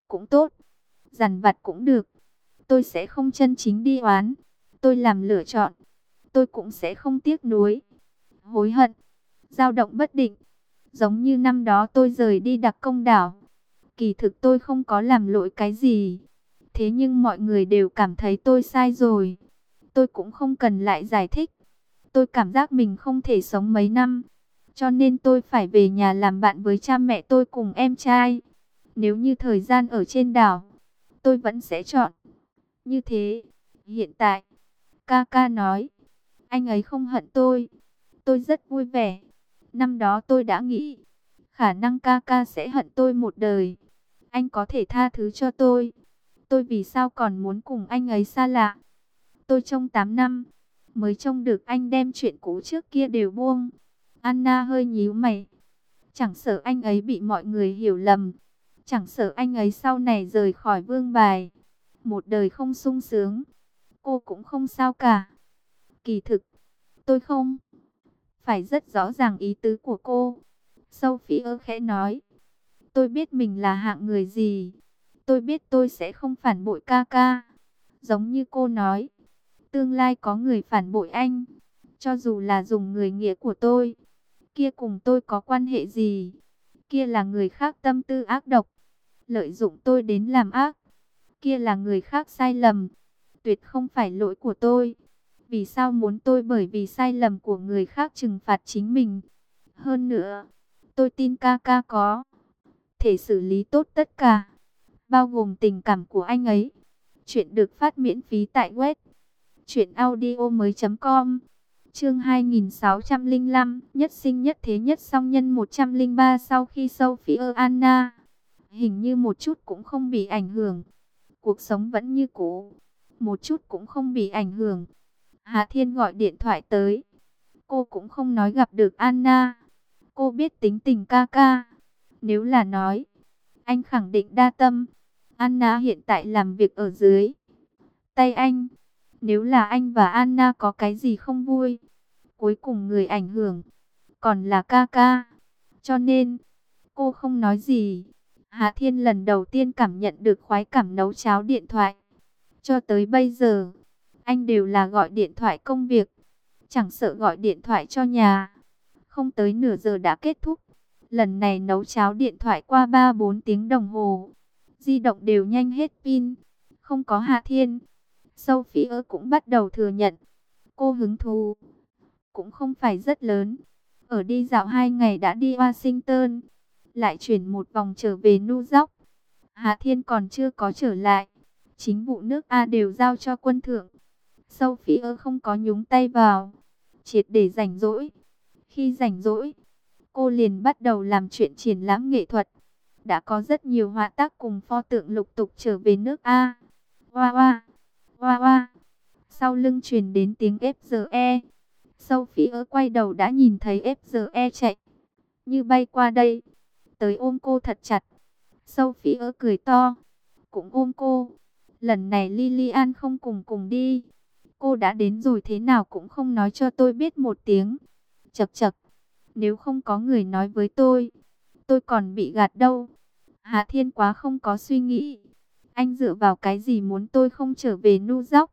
cũng tốt, dằn vặt cũng được. Tôi sẽ không chân chính đi oán. Tôi làm lựa chọn, tôi cũng sẽ không tiếc nuối, hối hận, dao động bất định. Giống như năm đó tôi rời đi Đặc Công Đảo. Kỳ thực tôi không có làm lỗi cái gì. Thế nhưng mọi người đều cảm thấy tôi sai rồi. Tôi cũng không cần lại giải thích. Tôi cảm giác mình không thể sống mấy năm. Cho nên tôi phải về nhà làm bạn với cha mẹ tôi cùng em trai. Nếu như thời gian ở trên đảo, tôi vẫn sẽ chọn như thế. Hiện tại, Kaka nói, anh ấy không hận tôi. Tôi rất vui vẻ. Năm đó tôi đã nghĩ, khả năng Kaka sẽ hận tôi một đời. Anh có thể tha thứ cho tôi. Tôi vì sao còn muốn cùng anh ấy xa lạ? Tôi trông 8 năm, mới trông được anh đem chuyện cũ trước kia đều buông. Anna hơi nhíu mày. Chẳng sợ anh ấy bị mọi người hiểu lầm. Chẳng sợ anh ấy sau này rời khỏi vương bài. Một đời không sung sướng. Cô cũng không sao cả. Kỳ thực, tôi không phải rất rõ ràng ý tứ của cô. Sophie khẽ nói. Tôi biết mình là hạng người gì. Tôi biết tôi sẽ không phản bội Kaka. Giống như cô nói, tương lai có người phản bội anh. Cho dù là dùng người nghĩa của tôi, kia cùng tôi có quan hệ gì? Kia là người khác tâm tư ác độc, lợi dụng tôi đến làm ác. Kia là người khác sai lầm, tuyệt không phải lỗi của tôi. Vì sao muốn tôi bởi vì sai lầm của người khác trừng phạt chính mình? Hơn nữa, tôi tin Kaka có thể xử lý tốt tất cả, bao gồm tình cảm của anh ấy. Chuyện được phát miễn phí tại web truyệnaudiomoi.com. Chương 2605, nhất sinh nhất thế nhất song nhân 103. Sau khi Sophie Anna hình như một chút cũng không bị ảnh hưởng, cuộc sống vẫn như cũ, một chút cũng không bị ảnh hưởng. Hà Thiên gọi điện thoại tới, cô cũng không nói gặp được Anna. Cô biết tính tình Kaka, nếu là nói, anh khẳng định đa tâm. Anna hiện tại làm việc ở dưới tay anh. Nếu là anh và Anna có cái gì không vui, cuối cùng người ảnh hưởng còn là Kaka. Cho nên, cô không nói gì. Hà Thiên lần đầu tiên cảm nhận được khoái cảm nấu cháo điện thoại. Cho tới bây giờ, anh đều là gọi điện thoại công việc, chẳng sợ gọi điện thoại cho nhà. Không tới nửa giờ đã kết thúc. Lần này nấu cháo điện thoại qua 3-4 tiếng đồng hồ. Di động đều nhanh hết pin. Không có Hà Thiên, Sophie cũng bắt đầu thừa nhận. Cô hứng thú cũng không phải rất lớn. Ở đi dạo 2 ngày đã đi Washington, lại chuyển một vòng trở về New York. Hà Thiên còn chưa có trở lại. Chính vụ nước A đều giao cho quân thượng. Sophie không có nhúng tay vào, triệt để rảnh rỗi. Khi rảnh rỗi, cô liền bắt đầu làm chuyện triển lãm nghệ thuật. Đã có rất nhiều họa tác cùng pho tượng lục tục trở về nước A. Hoa hoa, hoa hoa. Sau lưng truyền đến tiếng FGE. Sophie quay đầu đã nhìn thấy FGE chạy như bay qua đây, tới ôm cô thật chặt. Sophie cười to, cũng ôm cô. Lần này Lilian không cùng đi. Cô đã đến rồi thế nào cũng không nói cho tôi biết một tiếng. Chậc chậc, nếu không có người nói với tôi còn bị gạt đâu. Hạ Thiên quá không có suy nghĩ. Anh dựa vào cái gì muốn tôi không trở về New York?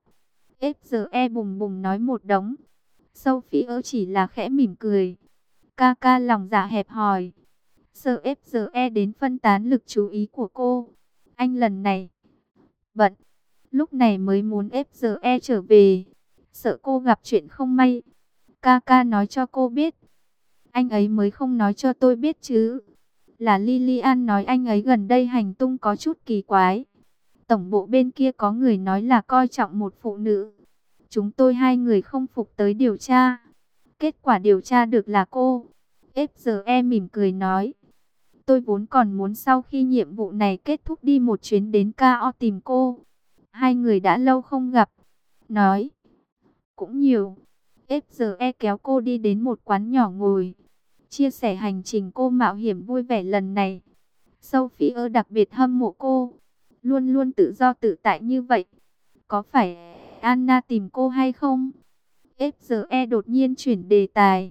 FGE bùng bùng nói một đống. Sophie chỉ là khẽ mỉm cười. Kaka lòng dạ hẹp hòi, sợ FGE đến phân tán lực chú ý của cô. Anh lần này bận, lúc này mới muốn FGE trở về, sợ cô gặp chuyện không may. Kaka nói cho cô biết. Anh ấy mới không nói cho tôi biết chứ. Là Lilian nói anh ấy gần đây hành tung có chút kỳ quái. Tổng bộ bên kia có người nói là coi trọng một phụ nữ. Chúng tôi 2 người không phục tới điều tra. Kết quả điều tra được là cô. FGE mỉm cười nói. Tôi vốn còn muốn sau khi nhiệm vụ này kết thúc đi một chuyến đến KO tìm cô. 2 người đã lâu không gặp. Nói cũng nhiều. FGE kéo cô đi đến một quán nhỏ ngồi, chia sẻ hành trình cô mạo hiểm vui vẻ lần này. Sophie đặc biệt hâm mộ cô, luôn luôn tự do tự tại như vậy. Có phải Anna tìm cô hay không? FGE đột nhiên chuyển đề tài.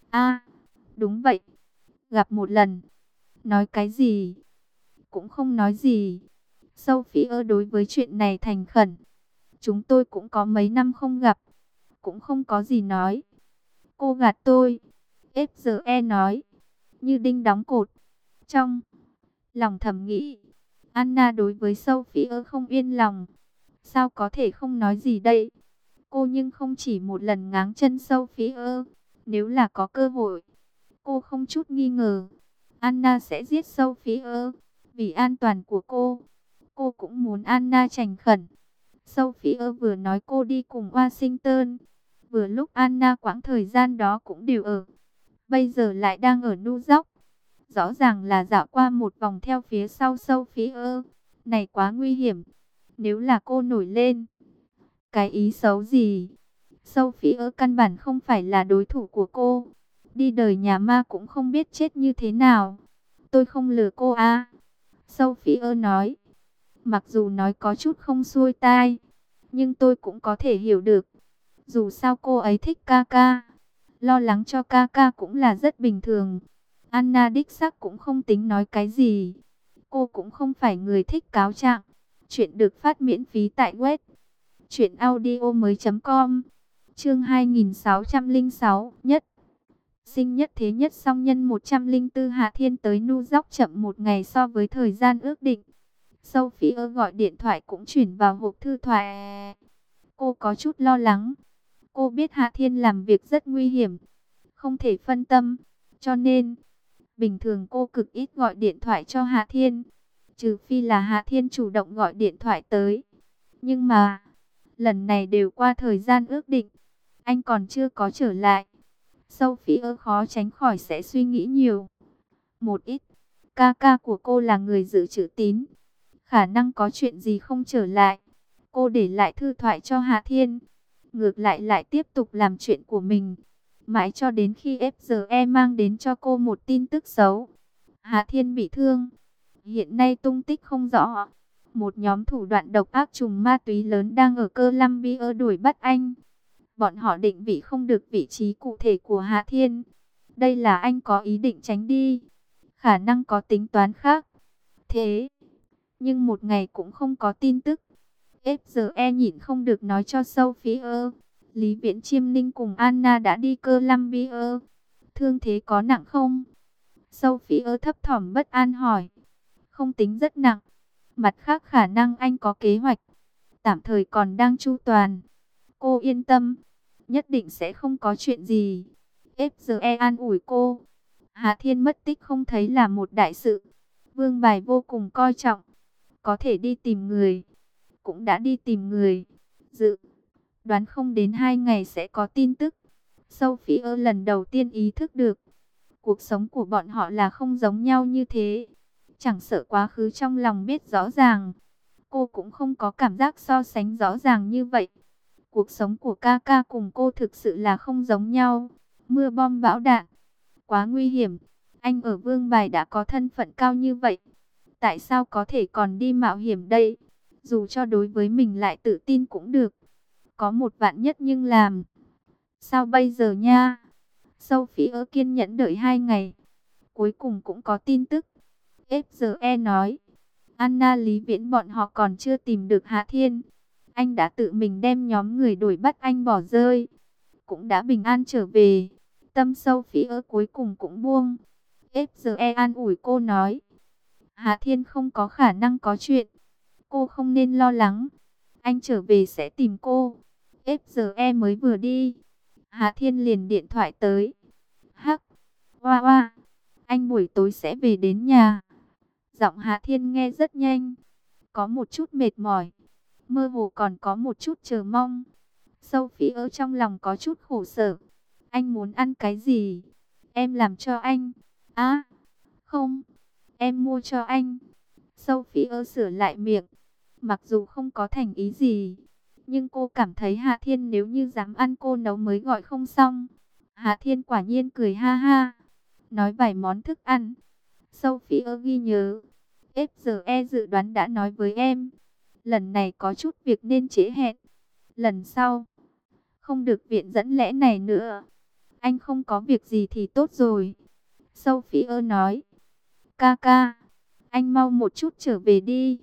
Đúng vậy. Gặp một lần. Nói cái gì? Cũng không nói gì. Sophia đối với chuyện này thành khẩn. Chúng tôi cũng có mấy năm không gặp, cũng không có gì nói. Cô gạt tôi. FGE nói, như đinh đóng cột. Trong lòng thầm nghĩ, Anna đối với Sophia không yên lòng. Sao có thể không nói gì đây? Cô nhưng không chỉ một lần ngáng chân Sophia. Nếu là có cơ hội, cô không chút nghi ngờ Anna sẽ giết Sophia. Vì an toàn của cô cũng muốn Anna thành khẩn. Sophia vừa nói cô đi cùng Washington, vừa lúc Anna quãng thời gian đó cũng đều ở. Bây giờ lại đang ở New York. Rõ ràng là dạo qua một vòng theo phía sau Sophia. Này quá nguy hiểm. Nếu là cô nổi lên cái ý xấu gì, Sophia căn bản không phải là đối thủ của cô. Đi đời nhà ma cũng không biết chết như thế nào. Tôi không lừa cô à? Sophia nói. Mặc dù nói có chút không xuôi tai, nhưng tôi cũng có thể hiểu được. Dù sao cô ấy thích Kaka, lo lắng cho Kaka cũng là rất bình thường. Anna đích xác cũng không tính nói cái gì. Cô cũng không phải người thích cáo trạng. Chuyện được phát miễn phí tại web truyệnaudiomoi.com. Chương 2606, nhất sinh nhất thế nhất song nhân 104. Hạ Thiên tới New York chậm một ngày so với thời gian ước định. Sophia gọi điện thoại cũng chuyển vào hộp thư thoại. Cô có chút lo lắng. Cô biết Hạ Thiên làm việc rất nguy hiểm, không thể phân tâm, cho nên bình thường cô cực ít gọi điện thoại cho Hạ Thiên, trừ phi là Hạ Thiên chủ động gọi điện thoại tới. Nhưng mà lần này đều qua thời gian ước định, anh còn chưa có trở lại. Sophia khó tránh khỏi sẽ suy nghĩ nhiều một ít. Ca của cô là người giữ chữ tín, khả năng có chuyện gì không trở lại. Cô để lại thư thoại cho Hạ Thiên, ngược lại tiếp tục làm chuyện của mình. Mãi cho đến khi FGE mang đến cho cô một tin tức xấu. Hạ Thiên bị thương, hiện nay tung tích không rõ. Một nhóm thủ đoạn độc ác trùng ma túy lớn đang ở Columbia đuổi bắt anh. Bọn họ định vị không được vị trí cụ thể của Hạ Thiên. Đây là anh có ý định tránh đi, khả năng có tính toán khác. Thế nhưng một ngày cũng không có tin tức. FGE nhịn không được nói cho Sophia, Lý Viễn Chiêm Ninh cùng Anna đã đi Columbia. Thương thế có nặng không? Sophia thấp thỏm bất an hỏi. Không tính rất nặng. Mặt khác khả năng anh có kế hoạch, tạm thời còn đang chu toàn. Cô yên tâm, nhất định sẽ không có chuyện gì. FGE an ủi cô. Hạ Thiên mất tích không thấy là một đại sự. Vương Bài vô cùng coi trọng. Có thể đi tìm người, cũng đã đi tìm người. Dự đoán không đến 2 ngày sẽ có tin tức. Sophia lần đầu tiên ý thức được, cuộc sống của bọn họ là không giống nhau như thế. Chẳng sợ quá khứ trong lòng biết rõ ràng, cô cũng không có cảm giác so sánh rõ ràng như vậy. Cuộc sống của Kaka cùng cô thực sự là không giống nhau. Mưa bom bão đạn, quá nguy hiểm. Anh ở Vương Bài đã có thân phận cao như vậy, tại sao có thể còn đi mạo hiểm đây? Dù cho đối với mình lại tự tin cũng được. Có một vạn nhất nhưng làm sao bây giờ nha? Sophia kiên nhẫn đợi 2 ngày. Cuối cùng cũng có tin tức. FGE nói, Anna Lý Viễn bọn họ còn chưa tìm được Hạ Thiên. Anh đã tự mình đem nhóm người đuổi bắt anh bỏ rơi, cũng đã bình an trở về. Tâm Sophia cuối cùng cũng buông. FGE an ủi cô nói, Hạ Thiên không có khả năng có chuyện. Cô không nên lo lắng. Anh trở về sẽ tìm cô. FGE mới vừa đi, Hạ Thiên liền điện thoại tới. Hắc, hoa hoa, anh buổi tối sẽ về đến nhà. Giọng Hạ Thiên nghe rất nhanh, có một chút mệt mỏi, mơ hồ còn có một chút chờ mong. Sophie trong lòng có chút khổ sở. Anh muốn ăn cái gì? Em làm cho anh. À, không, em mua cho anh. Sophie sửa lại miệng. Mặc dù không có thành ý gì, nhưng cô cảm thấy Hạ Thiên nếu như dám ăn cô nấu mới gọi không xong. Hạ Thiên quả nhiên cười ha ha, nói vài món thức ăn. Sophie ghi nhớ. FGE dự đoán đã nói với em, lần này có chút việc nên trễ hẹn. Lần sau không được viện dẫn lẽ này nữa. Anh không có việc gì thì tốt rồi. Sophie nói. Kaka, anh mau một chút trở về đi.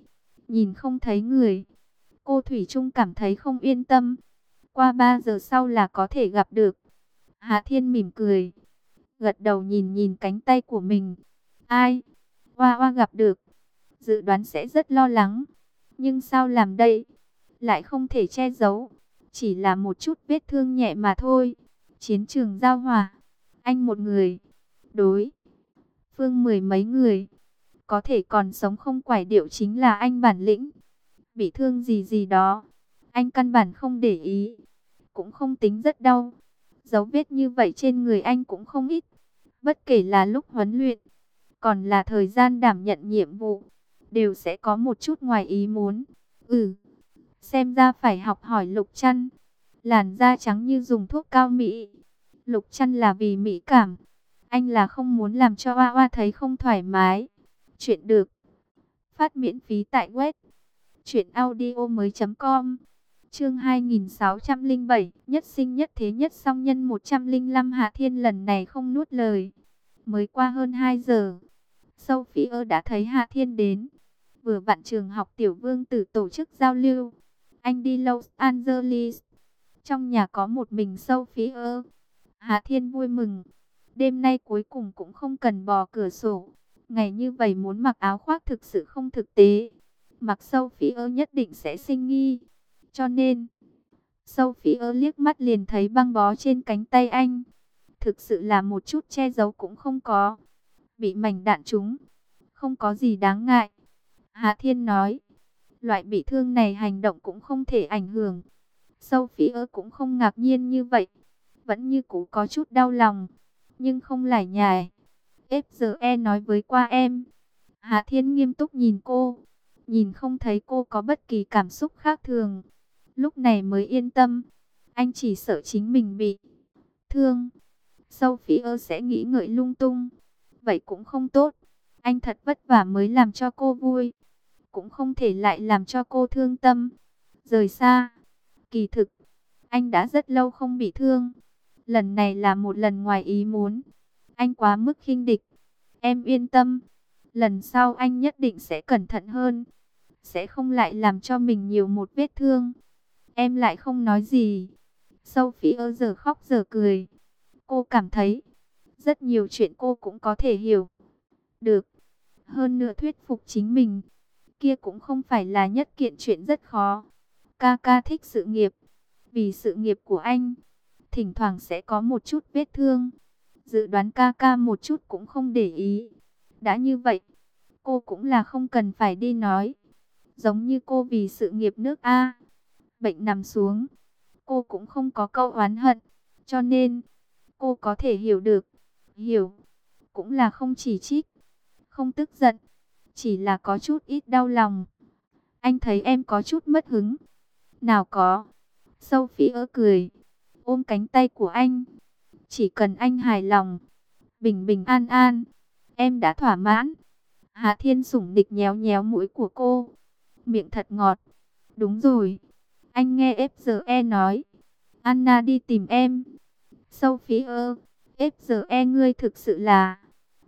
nhìn không thấy người. Cô thủy chung cảm thấy không yên tâm. Qua 3 giờ sau là có thể gặp được. Hạ Thiên mỉm cười, gật đầu nhìn nhìn cánh tay của mình. Ai? Hoa Hoa gặp được. Dự đoán sẽ rất lo lắng. Nhưng sao làm đây? Lại không thể che giấu. Chỉ là một chút vết thương nhẹ mà thôi. Chiến trường giao hỏa. Anh một người. Đối phương mười mấy người. Có thể còn sống không quải điệu chính là anh bản lĩnh. Bị thương gì gì đó. Anh căn bản không để ý. Cũng không tính rất đau. Dấu vết như vậy trên người anh cũng không ít. Bất kể là lúc huấn luyện, còn là thời gian đảm nhận nhiệm vụ, đều sẽ có một chút ngoài ý muốn. Xem ra phải học hỏi Lục Trăn. Làn da trắng như dùng thuốc cao mỹ. Lục Trăn là vì mỹ cảm. Anh là không muốn làm cho Hoa Hoa thấy không thoải mái. Chuyện được phát miễn phí tại web truyệnaudiomoi.com. Chương 2607, nhất sinh nhất thế nhất song nhân 105. Hạ Thiên lần này không nuốt lời. Mới qua hơn 2 giờ, Sophie đã thấy Hạ Thiên đến. Vừa vặn trường học Tiểu Vương Tử tổ chức giao lưu. Anh đi Los Angeles. Trong nhà có một mình Sophie. Hạ Thiên vui mừng. Đêm nay cuối cùng cũng không cần bò cửa sổ. Ngày như vậy muốn mặc áo khoác thực sự không thực tế. Mặc Sophie nhất định sẽ sinh nghi. Cho nên, Sophie liếc mắt liền thấy băng bó trên cánh tay anh. Thực sự là một chút che giấu cũng không có. Bị mảnh đạn trúng, không có gì đáng ngại. Hạ Thiên nói, loại bị thương này hành động cũng không thể ảnh hưởng. Sophie cũng không ngạc nhiên như vậy. Vẫn như cũ có chút đau lòng, nhưng không lải nhải. FGE nói với qua em. Hạ Thiên nghiêm túc nhìn cô. Nhìn không thấy cô có bất kỳ cảm xúc khác thường. Lúc này mới yên tâm. Anh chỉ sợ chính mình bị thương. Sophie sẽ nghĩ ngợi lung tung. Vậy cũng không tốt. Anh thật vất vả mới làm cho cô vui. Cũng không thể lại làm cho cô thương tâm. Rời xa. Kỳ thực, anh đã rất lâu không bị thương. Lần này là một lần ngoài ý muốn. Anh quá mức khinh địch. Em yên tâm. Lần sau anh nhất định sẽ cẩn thận hơn. Sẽ không lại làm cho mình nhiều một vết thương. Em lại không nói gì. Sophie giờ khóc giờ cười. Cô cảm thấy rất nhiều chuyện cô cũng có thể hiểu được. Hơn nữa thuyết phục chính mình. Kia cũng không phải là nhất kiện chuyện rất khó. Ca thích sự nghiệp. Vì sự nghiệp của anh, thỉnh thoảng sẽ có một chút vết thương. Dự đoán ca một chút cũng không để ý. Đã như vậy, cô cũng là không cần phải đi nói. Giống như cô vì sự nghiệp nước A, bệnh nằm xuống, cô cũng không có câu oán hận. Cho nên, cô có thể hiểu được. Hiểu, cũng là không chỉ trích, không tức giận. Chỉ là có chút ít đau lòng. Anh thấy em có chút mất hứng. Nào có. Sophie cười, ôm cánh tay của anh. Chỉ cần anh hài lòng, bình bình an an, em đã thỏa mãn. Hạ Thiên sủng nịch nhéo nhéo mũi của cô. Miệng thật ngọt. Đúng rồi. Anh nghe FGE nói. Anna đi tìm em. Sophie FGE ngươi thực sự là...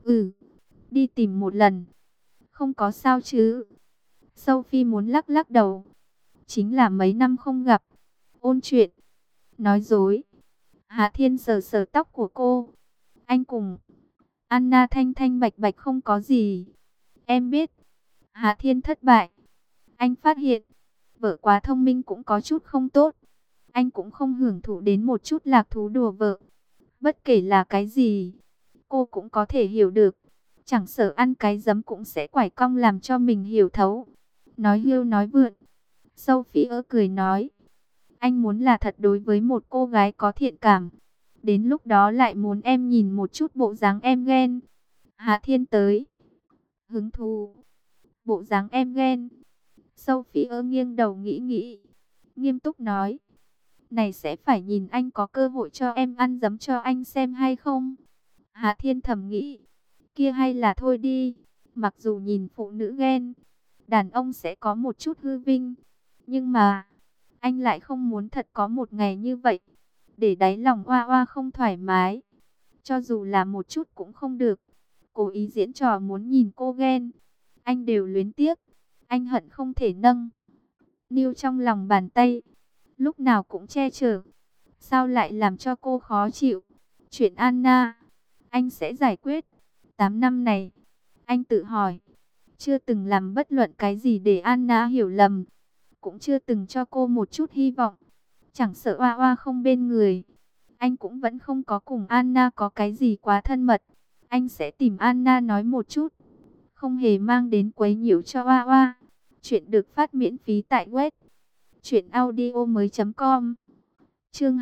đi tìm một lần. Không có sao chứ. Sophie muốn lắc lắc đầu. Chính là mấy năm không gặp. Ôn chuyện. Nói dối. Hạ Thiên sờ sờ tóc của cô. Anh cùng Anna thanh thanh bạch bạch không có gì. Em biết. Hạ Thiên thất bại. Anh phát hiện, vợ quá thông minh cũng có chút không tốt. Anh cũng không hưởng thụ đến một chút lạc thú đùa vợ. Bất kể là cái gì, cô cũng có thể hiểu được. Chẳng sợ ăn cái giấm cũng sẽ quải cong làm cho mình hiểu thấu. Nói hưu nói vượn. Sophie cười nói. Anh muốn là thật đối với một cô gái có thiện cảm. Đến lúc đó lại muốn em nhìn một chút bộ dáng em ghen. Hạ Thiên tới. Hứng thú. Bộ dáng em ghen. Sophie nghiêng đầu nghĩ nghĩ. Nghiêm túc nói. Này sẽ phải nhìn anh có cơ hội cho em ăn giấm cho anh xem hay không. Hạ Thiên thầm nghĩ. Kia hay là thôi đi. Mặc dù nhìn phụ nữ ghen, đàn ông sẽ có một chút hư vinh. Nhưng mà, anh lại không muốn thật có một ngày như vậy. Để đáy lòng Hoa Hoa không thoải mái. Cho dù là một chút cũng không được. Cố ý diễn trò muốn nhìn cô ghen. Anh đều luyến tiếc. Anh hận không thể nâng niu trong lòng bàn tay, lúc nào cũng che chở. Sao lại làm cho cô khó chịu? Chuyện Anna, anh sẽ giải quyết. 8 năm này, anh tự hỏi, chưa từng làm bất luận cái gì để Anna hiểu lầm, cũng chưa từng cho cô một chút hy vọng. Chẳng sợ Oa Oa không bên người, anh cũng vẫn không có cùng Anna có cái gì quá thân mật. Anh sẽ tìm Anna nói một chút, không hề mang đến quấy nhiễu cho Oa Oa. Chuyện được phát miễn phí tại web truyệnaudiomoi.com. Chương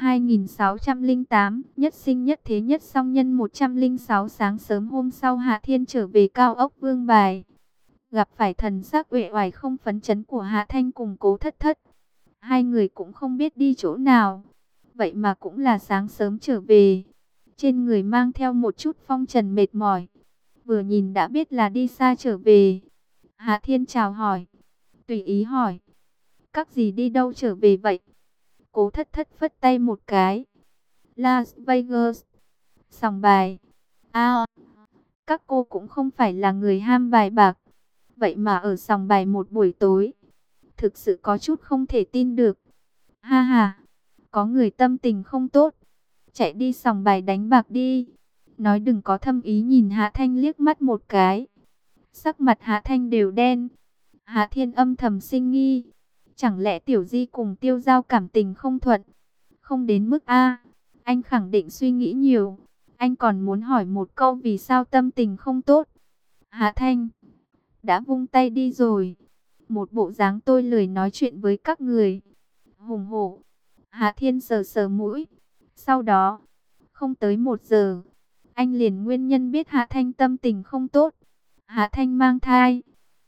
2608, nhất sinh nhất thế nhất song nhân. 106. Sáng sớm hôm sau, Hạ Thiên trở về cao ốc Vương Bài, gặp phải thần sắc uể oải không phấn chấn của Hạ Thanh cùng Cố Thất Thất. Hai người cũng không biết đi chỗ nào, vậy mà cũng là sáng sớm trở về, trên người mang theo một chút phong trần mệt mỏi, vừa nhìn đã biết là đi xa trở về. Hạ Thiên chào hỏi, tùy ý hỏi, các gì đi đâu trở về vậy? Cố Thất Thất phất tay một cái, Las Vegas, sòng bài. À, các cô cũng không phải là người ham bài bạc, vậy mà ở sòng bài một buổi tối, thực sự có chút không thể tin được. Ha ha, có người tâm tình không tốt, chạy đi sòng bài đánh bạc đi. Nói đừng có thâm ý, nhìn Hạ Thanh liếc mắt một cái. Sắc mặt Hạ Thanh đều đen. Hạ Thiên âm thầm sinh nghi, chẳng lẽ Tiểu Di cùng Tiêu Giao cảm tình không thuận? Không đến mức a. Anh khẳng định suy nghĩ nhiều. Anh còn muốn hỏi một câu vì sao tâm tình không tốt. Hạ Thanh đã vung tay đi rồi, một bộ dáng tôi lười nói chuyện với các người. Hùng hổ. Hạ Thiên sờ sờ mũi. Sau đó, không tới 1 giờ, anh liền nguyên nhân biết Hạ Thanh tâm tình không tốt. Hạ Thanh mang thai.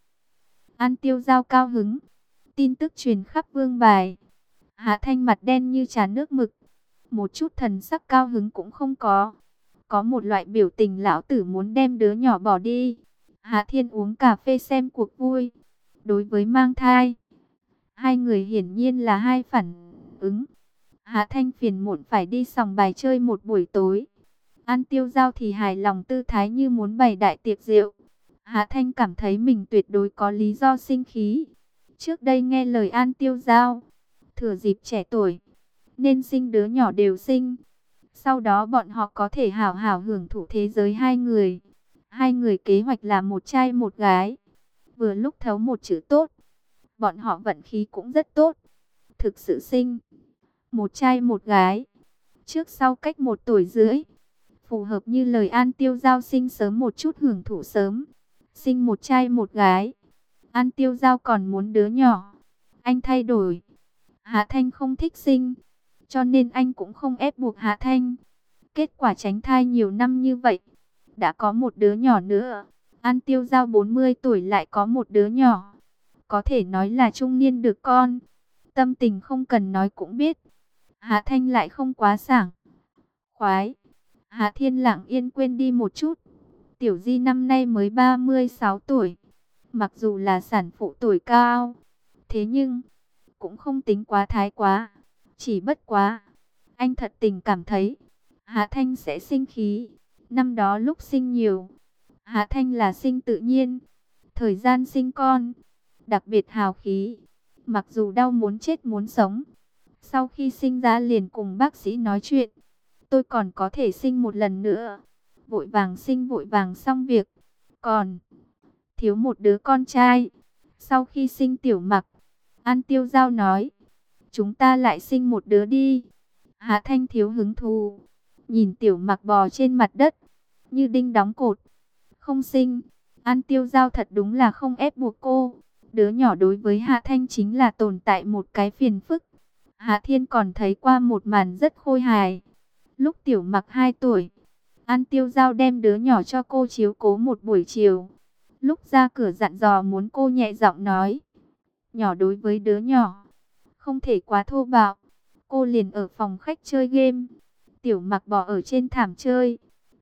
An Tiêu Giao cao hứng. Tin tức truyền khắp Vương Bài. Hạ Thanh mặt đen như trà nước mực, một chút thần sắc cao hứng cũng không có. Có một loại biểu tình lão tử muốn đem đứa nhỏ bỏ đi. Hạ Thiên uống cà phê xem cuộc vui. Đối với mang thai, hai người hiển nhiên là hai phản ứng. Hạ Thanh phiền muộn phải đi sòng bài chơi một buổi tối. An Tiêu Giao thì hài lòng, tư thái như muốn bày đại tiệc rượu. Hạ Thanh cảm thấy mình tuyệt đối có lý do sinh khí. Trước đây nghe lời An Tiêu Giao, thừa dịp trẻ tuổi, nên sinh đứa nhỏ đều sinh. Sau đó bọn họ có thể hảo hảo hưởng thụ thế giới hai người. Hai người kế hoạch là một trai một gái. Vừa lúc thấu một chữ tốt. Bọn họ vận khí cũng rất tốt. Thực sự sinh một trai một gái, trước sau cách 1 tuổi rưỡi. Phù hợp như lời An Tiêu Giao, sinh sớm một chút hưởng thụ sớm. Sinh một trai một gái. An Tiêu Giao còn muốn đứa nhỏ. Anh thay đổi. Hạ Thanh không thích sinh, cho nên anh cũng không ép buộc Hạ Thanh. Kết quả tránh thai nhiều năm như vậy, đã có một đứa nhỏ nữa. An Tiêu Giao 40 tuổi lại có một đứa nhỏ, có thể nói là trung niên được con. Tâm tình không cần nói cũng biết. Hạ Thanh lại không quá sảng khoái. Hạ Thiên lặng yên quên đi một chút. Tiểu Di năm nay mới 36 tuổi. Mặc dù là sản phụ tuổi cao, thế nhưng cũng không tính quá thái quá. Chỉ bất quá, anh thật tình cảm thấy Hạ Thanh sẽ sinh khí. Năm đó lúc sinh nhiều, Hạ Thanh là sinh tự nhiên. Thời gian sinh con, đặc biệt hào khí. Mặc dù đau muốn chết muốn sống, sau khi sinh ra liền cùng bác sĩ nói chuyện, tôi còn có thể sinh một lần nữa. Vội vàng sinh vội vàng xong việc, còn thiếu một đứa con trai. Sau khi sinh Tiểu Mặc, An Tiêu Giao nói, chúng ta lại sinh một đứa đi. Hạ Thanh thiếu hứng thú, nhìn Tiểu Mặc bò trên mặt đất, như đinh đóng cột. Không sinh. An Tiêu Giao thật đúng là không ép buộc cô. Đứa nhỏ đối với Hạ Thanh chính là tồn tại một cái phiền phức. Hạ Thiên còn thấy qua một màn rất khôi hài. Lúc Tiểu Mặc 2 tuổi, An Tiêu Giao đem đứa nhỏ cho cô chiếu cố một buổi chiều. Lúc ra cửa dặn dò muốn cô nhẹ giọng nói, nhỏ đối với đứa nhỏ, không thể quá thô bạo. Cô liền ở phòng khách chơi game. Tiểu Mặc bò ở trên thảm chơi,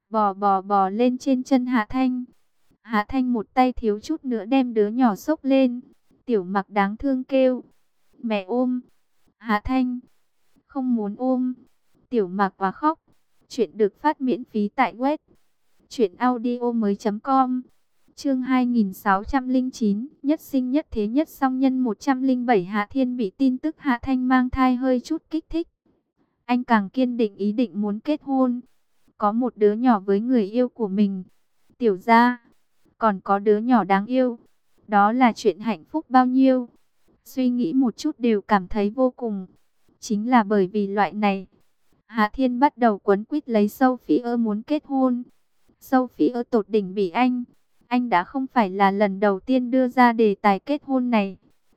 bò lên trên chân Hạ Thanh. Hạ Thanh một tay thiếu chút nữa đem đứa nhỏ xốc lên. Tiểu Mặc đáng thương kêu, mẹ ôm. Hạ Thanh không muốn ôm. Tiểu Mặc và khóc. Chuyện được phát miễn phí tại web truyệnaudiomoi.com. Chương 2609, nhất sinh nhất thế nhất song nhân 107. Hạ Thiên bị tin tức Hạ Thanh mang thai hơi chút kích thích. Anh càng kiên định ý định muốn kết hôn, có một đứa nhỏ với người yêu của mình. Tiểu gia, còn có đứa nhỏ đáng yêu. Đó là chuyện hạnh phúc bao nhiêu. Suy nghĩ một chút đều cảm thấy vô cùng. Chính là bởi vì loại này, Hạ Thiên bắt đầu quấn quýt lấy Sophie muốn kết hôn. Sophie tột đỉnh bị anh đã không phải là lần đầu tiên đưa ra đề tài kết hôn này.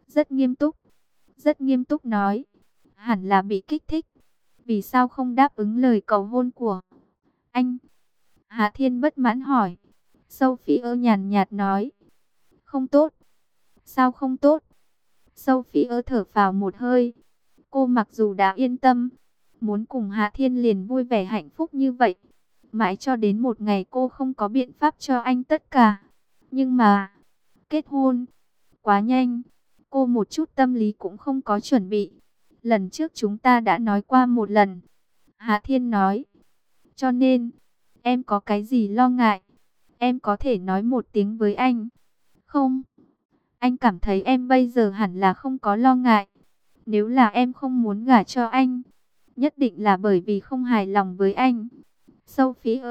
Rất nghiêm túc nói, hẳn là bị kích thích. Vì sao không đáp ứng lời cầu hôn của anh? Hạ Thiên bất mãn hỏi. Sophie nhàn nhạt nói, không tốt. Sao không tốt? Sophie thở phào một hơi. Cô mặc dù đã yên tâm, muốn cùng Hạ Thiên liền vui vẻ hạnh phúc như vậy, mãi cho đến một ngày cô không có biện pháp cho anh tất cả. Nhưng mà, kết hôn, quá nhanh, cô một chút tâm lý cũng không có chuẩn bị. Lần trước chúng ta đã nói qua một lần. Hạ Thiên nói, cho nên, em có cái gì lo ngại, em có thể nói một tiếng với anh. Không, anh cảm thấy em bây giờ hẳn là không có lo ngại. Nếu là em không muốn gả cho anh, nhất định là bởi vì không hài lòng với anh. Sophie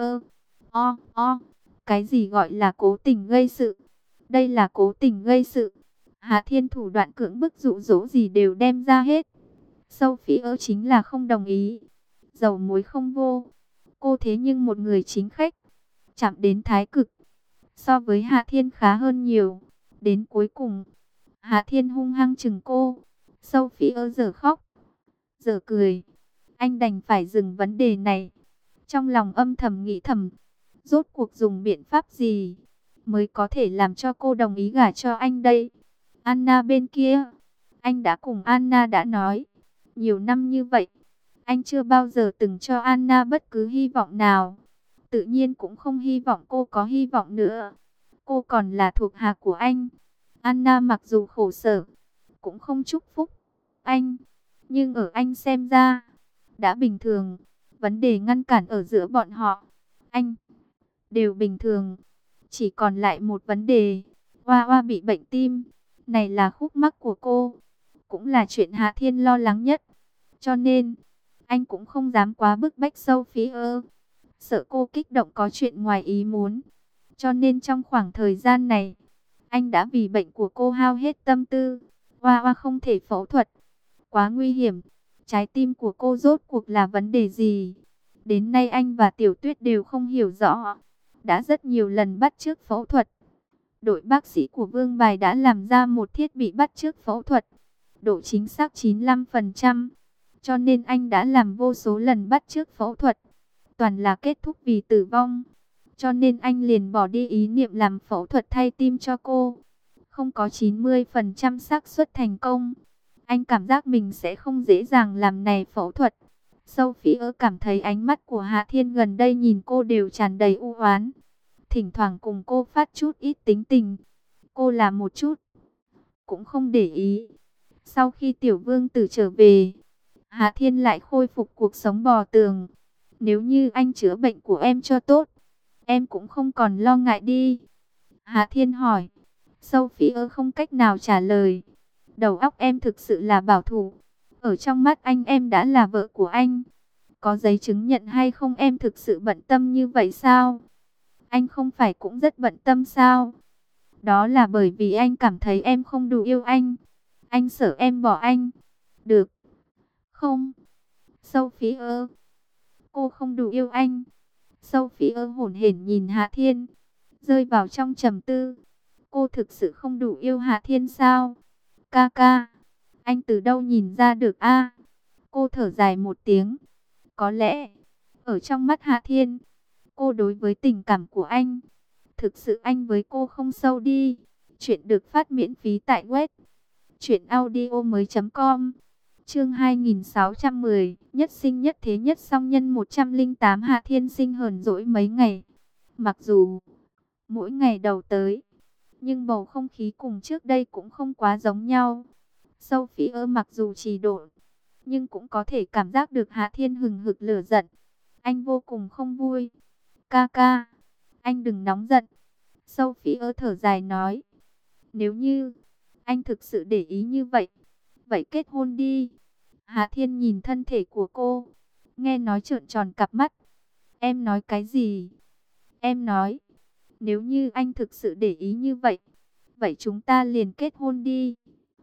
cái gì gọi là cố tình gây sự? Đây là cố tình gây sự. Hạ Thiên thủ đoạn cưỡng bức dụ dỗ gì đều đem ra hết. Sophie chính là không đồng ý. Dầu muối không vô. Cô thế nhưng một người chính khách, chạm đến thái cực, so với Hạ Thiên khá hơn nhiều. Đến cuối cùng, Hạ Thiên hung hăng chừng cô. Sophie giờ khóc, giờ cười. Anh đành phải dừng vấn đề này. Trong lòng âm thầm nghĩ thầm, rốt cuộc dùng biện pháp gì mới có thể làm cho cô đồng ý gả cho anh đây? Anna bên kia, anh đã cùng Anna đã nói. Nhiều năm như vậy, anh chưa bao giờ từng cho Anna bất cứ hy vọng nào. Tự nhiên cũng không hy vọng cô có hy vọng nữa. Cô còn là thuộc hạ của anh. Anna mặc dù khổ sở, cũng không chúc phúc anh, nhưng ở anh xem ra, đã bình thường. Vấn đề ngăn cản ở giữa bọn họ, anh đều bình thường. Chỉ còn lại một vấn đề, Hoa Hoa bị bệnh tim. Này là khúc mắc của cô, cũng là chuyện Hạ Thiên lo lắng nhất. Cho nên, anh cũng không dám quá bức bách Sophie, sợ cô kích động có chuyện ngoài ý muốn. Cho nên trong khoảng thời gian này, anh đã vì bệnh của cô hao hết tâm tư. Hoa Hoa không thể phẫu thuật, quá nguy hiểm. Trái tim của cô rốt cuộc là vấn đề gì? Đến nay anh và Tiểu Tuyết đều không hiểu rõ. Đã rất nhiều lần bắt chước phẫu thuật. Đội bác sĩ của Vương Bài đã làm ra một thiết bị bắt chước phẫu thuật, độ chính xác 95%. Cho nên anh đã làm vô số lần bắt chước phẫu thuật, toàn là kết thúc vì tử vong. Cho nên anh liền bỏ đi ý niệm làm phẫu thuật thay tim cho cô. Không có 90% xác suất thành công, anh cảm giác mình sẽ không dễ dàng làm này phẫu thuật. Sophie cảm thấy ánh mắt của Hạ Thiên gần đây nhìn cô đều tràn đầy u oán. Thỉnh thoảng cùng cô phát chút ít tính tình, cô làm một chút cũng không để ý. Sau khi Tiểu Vương Tử trở về, Hạ Thiên lại khôi phục cuộc sống bò tường. Nếu như anh chữa bệnh của em cho tốt, em cũng không còn lo ngại đi. Hạ Thiên hỏi. Sophie không cách nào trả lời. Đầu óc em thực sự là bảo thủ. Ở trong mắt anh em đã là vợ của anh. Có giấy chứng nhận hay không em thực sự bận tâm như vậy sao? Anh không phải cũng rất bận tâm sao? Đó là bởi vì anh cảm thấy em không đủ yêu anh. Anh sợ em bỏ anh. Được không? Sophie, cô không đủ yêu anh. Sophie hổn hển nhìn Hạ Thiên, rơi vào trong trầm tư. Cô thực sự không đủ yêu Hạ Thiên sao? Ca ca, anh từ đâu nhìn ra được a? Cô thở dài một tiếng. Có lẽ, ở trong mắt Hạ Thiên, cô đối với tình cảm của anh, thực sự anh với cô không sâu đi. Chuyện được phát miễn phí tại web truyệnaudiomoi.com. Chương 2610, nhất sinh nhất thế nhất song nhân 108. Hạ Thiên sinh hờn dỗi mấy ngày. Mặc dù mỗi ngày đầu tới, nhưng bầu không khí cùng trước đây cũng không quá giống nhau. Sophie mặc dù trì độn, nhưng cũng có thể cảm giác được Hạ Thiên hừng hực lửa giận. Anh vô cùng không vui. Ca ca, anh đừng nóng giận. Sophie thở dài nói, nếu như anh thực sự để ý như vậy, vậy kết hôn đi. Hạ Thiên nhìn thân thể của cô, nghe nói trợn tròn cặp mắt. Em nói cái gì? Em nói, nếu như anh thực sự để ý như vậy, vậy chúng ta liền kết hôn đi.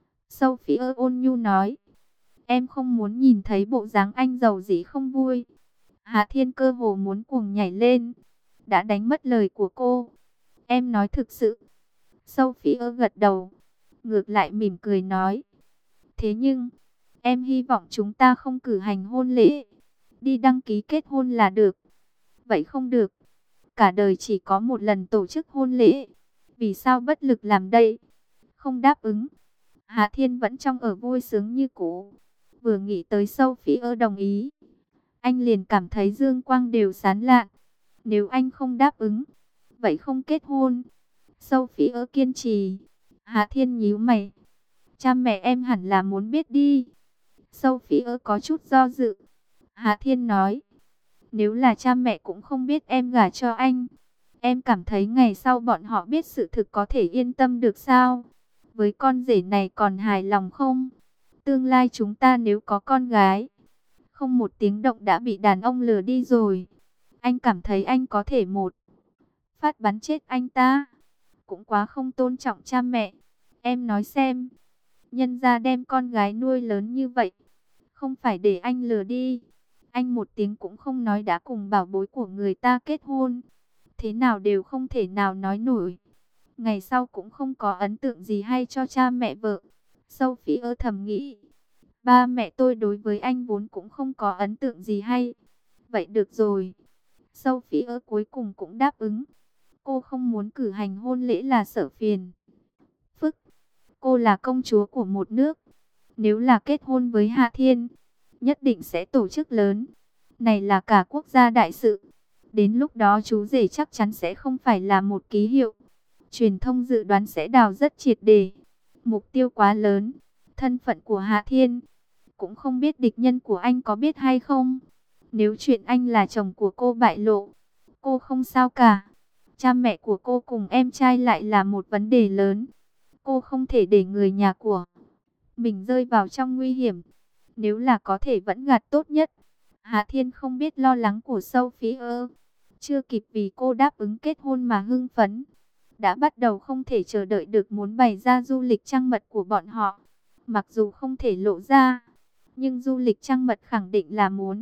Sophie ôn nhu nói, em không muốn nhìn thấy bộ dáng anh giàu dĩ không vui. Hạ Thiên cơ hồ muốn cuồng nhảy lên, đã đánh mất lời của cô. Em nói thực sự. Sophie gật đầu, ngược lại mỉm cười nói, thế nhưng, em hy vọng chúng ta không cử hành hôn lễ, đi đăng ký kết hôn là được. Vậy không được, cả đời chỉ có một lần tổ chức hôn lễ, vì sao bất lực làm đây? Không đáp ứng. Hạ Thiên vẫn trong ở vui sướng như cũ, vừa nghĩ tới Sophie đồng ý, anh liền cảm thấy dương quang đều sáng lạn. Nếu anh không đáp ứng, vậy không kết hôn. Sophie kiên trì. Hạ Thiên nhíu mày, cha mẹ em hẳn là muốn biết đi. Sophie có chút do dự. Hạ Thiên nói, nếu là cha mẹ cũng không biết em gả cho anh, em cảm thấy ngày sau bọn họ biết sự thực có thể yên tâm được sao? Với con rể này còn hài lòng không? Tương lai chúng ta nếu có con gái, không một tiếng động đã bị đàn ông lừa đi rồi. Anh cảm thấy anh có thể một phát bắn chết anh ta. Cũng quá không tôn trọng cha mẹ. Em nói xem, nhân gia đem con gái nuôi lớn như vậy, không phải để anh lừa đi. Anh một tiếng cũng không nói đã cùng bảo bối của người ta kết hôn. Thế nào đều không thể nào nói nổi. Ngày sau cũng không có ấn tượng gì hay cho cha mẹ vợ. Sophie thầm nghĩ, ba mẹ tôi đối với anh vốn cũng không có ấn tượng gì hay. Vậy được rồi. Sophie cuối cùng cũng đáp ứng. Cô không muốn cử hành hôn lễ là sợ phiền phức. Cô là công chúa của một nước. Nếu là kết hôn với Hạ Thiên, nhất định sẽ tổ chức lớn. Này là cả quốc gia đại sự. Đến lúc đó chú rể chắc chắn sẽ không phải là một ký hiệu. Truyền thông dự đoán sẽ đào rất triệt để. Mục tiêu quá lớn. Thân phận của Hạ Thiên, cũng không biết địch nhân của anh có biết hay không. Nếu chuyện anh là chồng của cô bại lộ, cô không sao cả. Cha mẹ của cô cùng em trai lại là một vấn đề lớn. Cô không thể để người nhà của mình rơi vào trong nguy hiểm. Nếu là có thể vẫn gạt tốt nhất. Hạ Thiên không biết lo lắng của Sophie. Chưa kịp vì cô đáp ứng kết hôn mà hưng phấn, đã bắt đầu không thể chờ đợi được muốn bày ra du lịch trăng mật của bọn họ. Mặc dù không thể lộ ra, nhưng du lịch trăng mật khẳng định là muốn.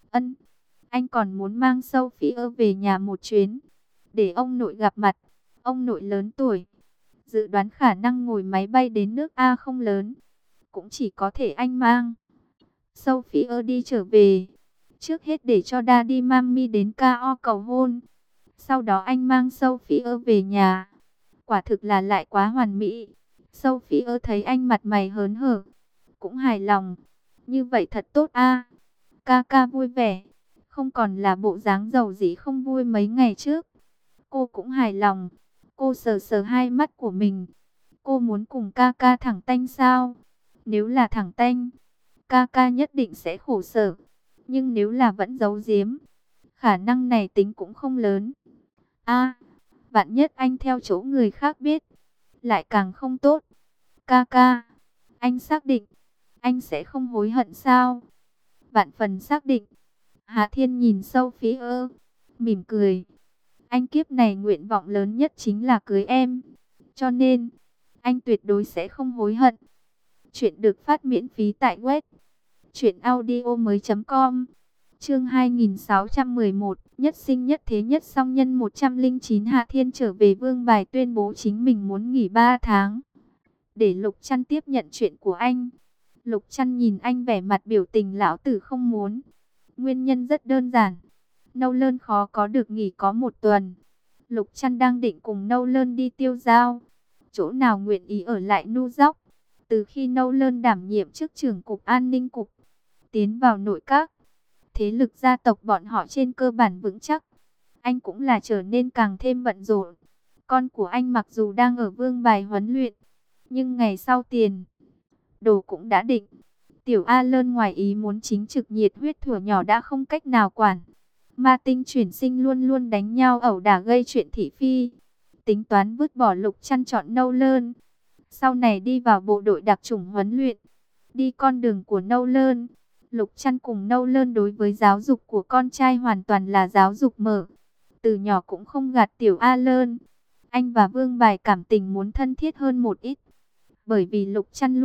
Anh còn muốn mang Sophie về nhà một chuyến, để ông nội gặp mặt. Ông nội lớn tuổi, dự đoán khả năng ngồi máy bay đến nước A không lớn. Cũng chỉ có thể anh mang Sophie đi trở về. Trước hết để cho Daddy Mami đến KO cầu hôn. Sau đó anh mang Sophie về nhà. Quả thực là lại quá hoàn mỹ. Sophie thấy anh mặt mày hớn hở, cũng hài lòng. Như vậy thật tốt a. Ca vui vẻ, không còn là bộ dáng giàu dĩ không vui mấy ngày trước. Cô cũng hài lòng. Cô sờ sờ hai mắt của mình. Cô muốn cùng ca thẳng tanh sao? Nếu là thẳng tanh, ca nhất định sẽ khổ sở. Nhưng nếu là vẫn giấu giếm, khả năng này tính cũng không lớn. Vạn nhất anh theo chỗ người khác biết, lại càng không tốt. Ca, anh xác định, anh sẽ không hối hận sao? Vạn phần xác định. Hạ Thiên nhìn Sophie, mỉm cười. Anh kiếp này nguyện vọng lớn nhất chính là cưới em. Cho nên, anh tuyệt đối sẽ không hối hận. Chuyện được phát miễn phí tại web truyệnaudiomoi.com. Chương 2611, nhất sinh nhất thế nhất song nhân 109. Hạ Thiên trở về Vương Bài tuyên bố chính mình muốn nghỉ 3 tháng. Để Lục Trăn tiếp nhận chuyện của anh. Lục Trăn nhìn anh vẻ mặt biểu tình lão tử không muốn. Nguyên nhân rất đơn giản. Nâu Lơn khó có được nghỉ có 1 tuần. Lục Trăn đang định cùng Nâu Lơn đi tiêu dao. Chỗ nào nguyện ý ở lại nu dóc. Từ khi Nâu Lơn đảm nhiệm chức trưởng cục an ninh cục, tiến vào nội các, thế lực gia tộc bọn họ trên cơ bản vững chắc. Anh cũng là trở nên càng thêm bận rộn. Con của anh mặc dù đang ở Vương Bài huấn luyện, nhưng ngày sau tiền đồ cũng đã định. Tiểu A Lơn ngoài ý muốn chính trực nhiệt huyết thuở nhỏ đã không cách nào quản. Ma tinh chuyển sinh luôn luôn đánh nhau ẩu đả gây chuyện thị phi. tính toán vứt bỏ Lục Trăn chọn Nâu Lơn. Sau này đi vào bộ đội đặc chủng huấn luyện, đi con đường của Nâu Lơn. Lục Trăn cùng Nâu Lơn đối với giáo dục của con trai hoàn toàn là giáo dục mở. Từ nhỏ cũng không gạt tiểu A Lơn. Anh và Vương Bài cảm tình muốn thân thiết hơn một ít. Bởi vì Lục Trăn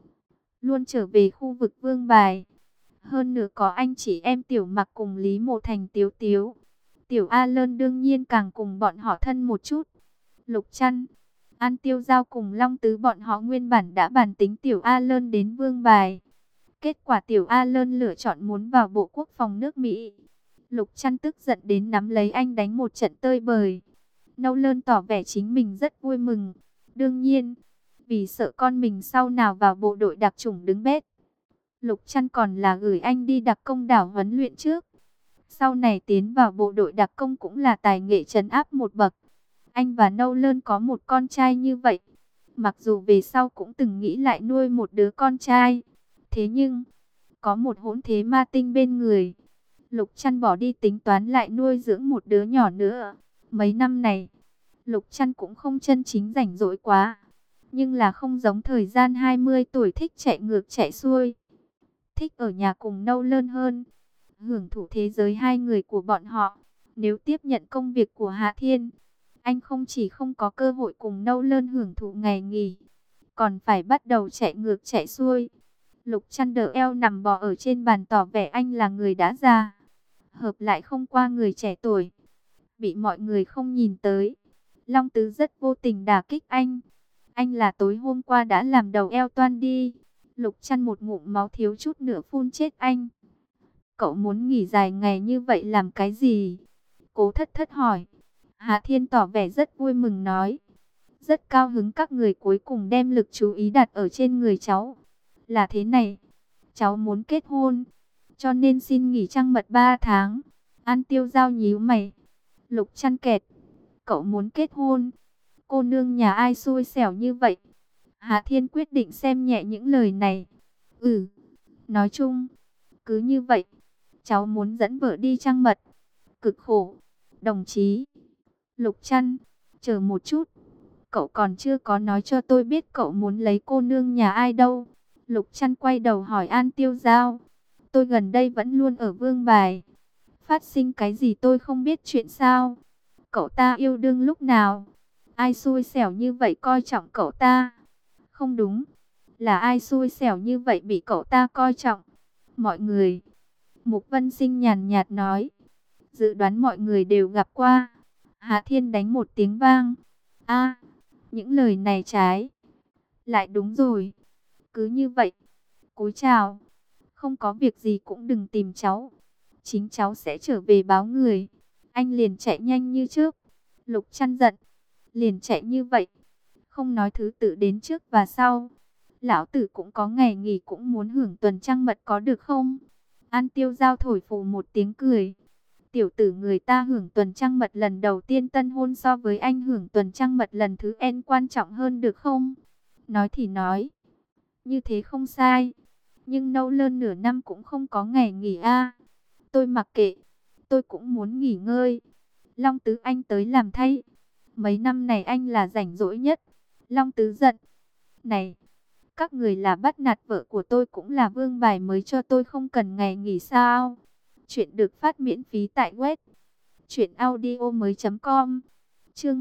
luôn trở về khu vực Vương Bài. Hơn nữa có anh chị em Tiểu Mặc cùng Lý Mộ Thành Tiếu Tiếu. Tiểu A Lơn đương nhiên càng cùng bọn họ thân một chút. Lục Trăn, An Tiêu Giao cùng Long Tứ bọn họ nguyên bản đã bàn tính Tiểu A Lơn đến Vương Bài. Kết quả Tiểu A Lơn lựa chọn muốn vào Bộ Quốc phòng nước Mỹ. Lục Trăn tức giận đến nắm lấy anh đánh một trận tơi bời. Nâu Lơn tỏ vẻ chính mình rất vui mừng. Đương nhiên, vì sợ con mình sau nào vào bộ đội đặc chủng đứng bét, Lục Trăn còn là gửi anh đi đặc công đảo huấn luyện trước. Sau này tiến vào bộ đội đặc công cũng là tài nghệ trấn áp một bậc. Anh và Nâu Lơn có một con trai như vậy. Mặc dù về sau cũng từng nghĩ lại nuôi một đứa con trai. Thế nhưng, có một hỗn thế ma tinh bên người. Lục Trăn bỏ đi tính toán lại nuôi dưỡng một đứa nhỏ nữa. Mấy năm này, Lục Trăn cũng không chân chính rảnh rỗi quá. Nhưng là không giống thời gian 20 tuổi thích chạy ngược chạy xuôi. Thích ở nhà cùng Nâu Lơn hơn. Hưởng thụ thế giới hai người của bọn họ. Nếu tiếp nhận công việc của Hạ Thiên, anh không chỉ không có cơ hội cùng Nâu Lơn hưởng thụ ngày nghỉ, còn phải bắt đầu chạy ngược chạy xuôi. Lục Trăn đỡ eo nằm bò ở trên bàn tỏ vẻ anh là người đã già. Hợp lại không qua người trẻ tuổi. Bị mọi người không nhìn tới. Long Tứ rất vô tình đả kích anh. Anh là tối hôm qua đã làm đầu eo toan đi. Lục Trăn một ngụm máu thiếu chút nữa phun chết anh. Cậu muốn nghỉ dài ngày như vậy làm cái gì? Cố Thất Thất hỏi. Hạ Thiên tỏ vẻ rất vui mừng nói. Rất cao hứng các người cuối cùng đem lực chú ý đặt ở trên người cháu. Là thế này, cháu muốn kết hôn, cho nên xin nghỉ trăng mật 3 tháng. An Tiêu Giao nhíu mày. Lục Trăn kẹt. Cậu muốn kết hôn? Cô nương nhà ai xui xẻo như vậy? Hạ Thiên quyết định xem nhẹ những lời này. Nói chung, cứ như vậy, cháu muốn dẫn vợ đi trăng mật. Cực khổ, đồng chí. Lục Trăn, chờ một chút. Cậu còn chưa có nói cho tôi biết cậu muốn lấy cô nương nhà ai đâu. Lục Trăn quay đầu hỏi An Tiêu Giao. Tôi gần đây vẫn luôn ở Vương Bài. Phát sinh cái gì tôi không biết chuyện sao? Cậu ta yêu đương lúc nào? Ai xui xẻo như vậy coi trọng cậu ta? Không đúng. Là ai xui xẻo như vậy bị cậu ta coi trọng? Mọi người. Mục Vân Sinh nhàn nhạt nói. Dự đoán mọi người đều gặp qua. Hạ Thiên đánh một tiếng vang. Những lời này trái lại đúng rồi. Cứ như vậy, cúi chào. Không có việc gì cũng đừng tìm cháu. Chính cháu sẽ trở về báo người. Anh liền chạy nhanh như trước. Lục Trăn giận. Liền chạy như vậy. Không nói thứ tự đến trước và sau. Lão tử cũng có ngày nghỉ cũng muốn hưởng tuần trăng mật có được không? An Tiêu Giao thổi phù một tiếng cười. Tiểu tử người ta hưởng tuần trăng mật lần đầu tiên tân hôn so với anh hưởng tuần trăng mật lần thứ N quan trọng hơn được không? Nói thì nói. Như thế không sai. Nhưng Nâu Lơn nửa năm cũng không có ngày nghỉ a. Tôi mặc kệ. Tôi cũng muốn nghỉ ngơi. Long Tứ anh tới làm thay. Mấy năm này anh là rảnh rỗi nhất. Long Tứ giận. Này, các người là bắt nạt vợ của tôi cũng là Vương Bài mới cho tôi không cần ngày nghỉ sao? Chuyện được phát miễn phí tại web truyệnaudiomoi.com. Chương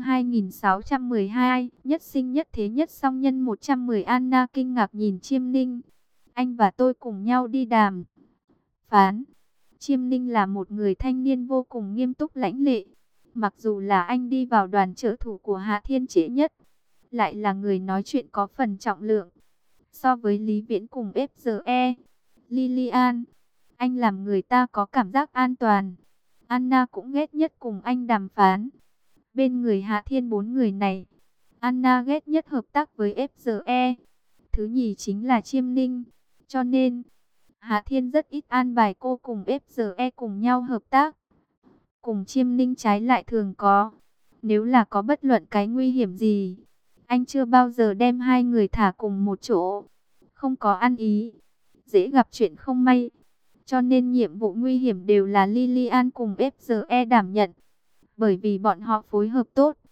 2612, nhất sinh nhất thế nhất song nhân 110. Anna kinh ngạc nhìn Chiêm Ninh. Anh và tôi cùng nhau đi đàm phán. Chiêm Ninh là một người thanh niên vô cùng nghiêm túc lãnh lệ. Mặc dù là anh đi vào đoàn trợ thủ của Hạ Thiên trễ nhất, lại là người nói chuyện có phần trọng lượng. So với Lý Viễn cùng FGE, Lilian, anh làm người ta có cảm giác an toàn. Anna cũng ghét nhất cùng anh đàm phán. Bên người Hạ Thiên 4 người này, Anna ghét nhất hợp tác với FGE. Thứ nhì chính là Chiêm Ninh. Cho nên, Hạ Thiên rất ít an bài cô cùng FGE cùng nhau hợp tác. Cùng Chiêm Ninh trái lại thường có. Nếu là có bất luận cái nguy hiểm gì, anh chưa bao giờ đem hai người thả cùng một chỗ. Không có ăn ý, dễ gặp chuyện không may. Cho nên nhiệm vụ nguy hiểm đều là Lilian cùng FGE đảm nhận. Bởi vì bọn họ phối hợp tốt.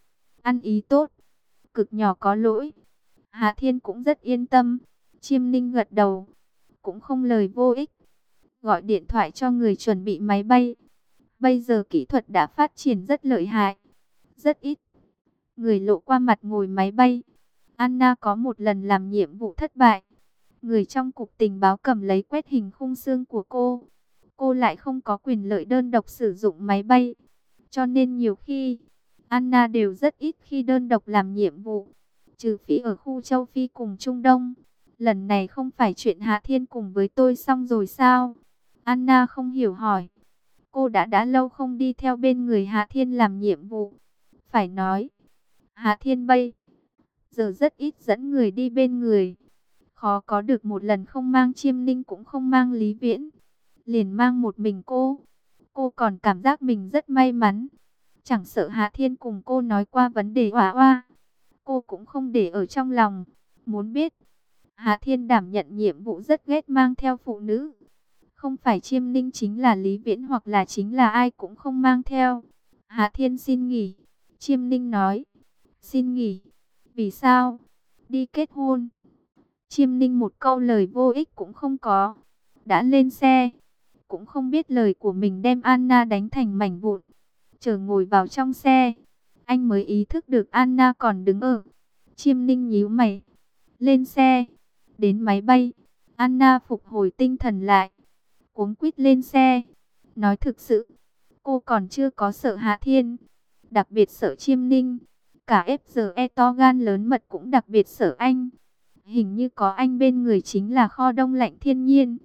ăn ý tốt, cực nhỏ có lỗi. Hạ Thiên cũng rất yên tâm. Chiêm Ninh gật đầu, cũng không lời vô ích. Gọi điện thoại cho người chuẩn bị máy bay. Bây giờ kỹ thuật đã phát triển rất lợi hại. Rất ít người lộ qua mặt ngồi máy bay. Anna có một lần làm nhiệm vụ thất bại. Người trong cục tình báo cầm lấy quét hình khung xương của cô. Cô lại không có quyền lợi đơn độc sử dụng máy bay. Cho nên nhiều khi, Anna đều rất ít khi đơn độc làm nhiệm vụ. Trừ phi ở khu châu Phi cùng Trung Đông. Lần này không phải chuyện Hạ Thiên cùng với tôi xong rồi sao? Anna không hiểu hỏi. Cô đã lâu không đi theo bên người Hạ Thiên làm nhiệm vụ. Phải nói, Hạ Thiên bây giờ rất ít dẫn người đi bên người. Khó có được một lần không mang Chiêm Ninh cũng không mang Lý Viễn. Liền mang một mình cô. Cô còn cảm giác mình rất may mắn. Chẳng sợ Hạ Thiên cùng cô nói qua vấn đề oa oa. Cô cũng không để ở trong lòng. Muốn biết, Hạ Thiên đảm nhận nhiệm vụ rất ghét mang theo phụ nữ. Không phải Chiêm Ninh chính là Lý Viễn hoặc là chính là ai cũng không mang theo. Hạ Thiên xin nghỉ. Chiêm Ninh nói, xin nghỉ. Vì sao? Đi kết hôn. Chiêm Ninh một câu lời vô ích cũng không có. Đã lên xe, cũng không biết lời của mình đem Anna đánh thành mảnh vụn. Chờ ngồi vào trong xe, anh mới ý thức được Anna còn đứng ở. Chiêm Ninh nhíu mày. Lên xe, đến máy bay, Anna phục hồi tinh thần lại. Cuống quýt lên xe. Nói thực sự, cô còn chưa có sợ Hạ Thiên. Đặc biệt sợ Chiêm Ninh. Cả FGE to gan lớn mật cũng đặc biệt sợ anh. Hình như có anh bên người chính là kho đông lạnh thiên nhiên.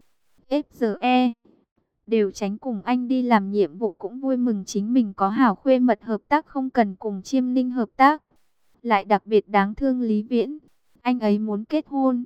FGE đều tránh cùng anh đi làm nhiệm vụ cũng vui mừng chính mình có hảo khuê mật hợp tác không cần cùng Chiêm Ninh hợp tác. Lại đặc biệt đáng thương Lý Viễn. Anh ấy muốn kết hôn.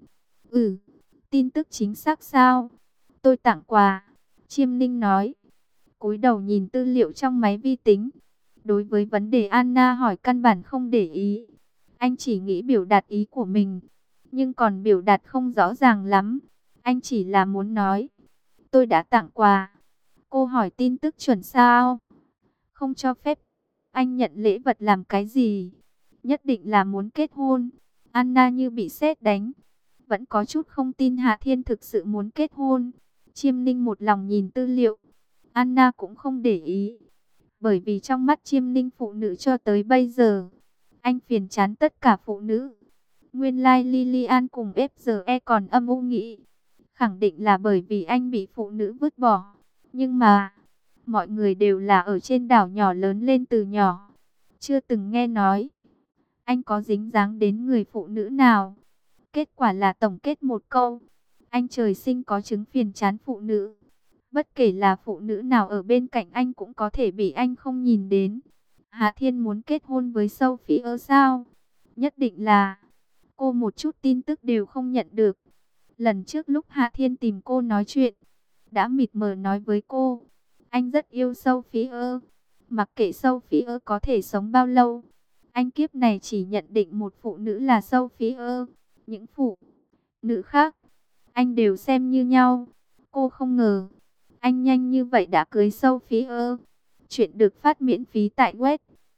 Tin tức chính xác sao? Tôi tặng quà. Chiêm Ninh nói. Cúi đầu nhìn tư liệu trong máy vi tính. Đối với vấn đề Anna hỏi căn bản không để ý. Anh chỉ nghĩ biểu đạt ý của mình. Nhưng còn biểu đạt không rõ ràng lắm. Anh chỉ là muốn nói. Tôi đã tặng quà. Cô hỏi tin tức chuẩn sao? Không cho phép. Anh nhận lễ vật làm cái gì? Nhất định là muốn kết hôn. Anna như bị sét đánh. Vẫn có chút không tin Hạ Thiên thực sự muốn kết hôn. Chiêm Ninh một lòng nhìn tư liệu. Anna cũng không để ý. Bởi vì trong mắt Chiêm Ninh phụ nữ cho tới bây giờ, anh phiền chán tất cả phụ nữ. Nguyên lai Lilian cùng FGE còn âm u nghĩ. Khẳng định là bởi vì anh bị phụ nữ vứt bỏ. Nhưng mà, mọi người đều là ở trên đảo nhỏ lớn lên từ nhỏ. Chưa từng nghe nói anh có dính dáng đến người phụ nữ nào. Kết quả là tổng kết một câu. Anh trời sinh có chứng phiền chán phụ nữ. Bất kể là phụ nữ nào ở bên cạnh anh cũng có thể bị anh không nhìn đến. Hạ Thiên muốn kết hôn với Sophie sao? Nhất định là. Cô một chút tin tức đều không nhận được. Lần trước lúc Hạ Thiên tìm cô nói chuyện, đã mịt mờ nói với cô. Anh rất yêu Sophie. Mặc kệ Sophie có thể sống bao lâu. Anh kiếp này chỉ nhận định một phụ nữ là Sophie. Những phụ nữ khác, anh đều xem như nhau. Cô không ngờ, anh nhanh như vậy đã cưới Sophie. Chuyện được phát miễn phí tại web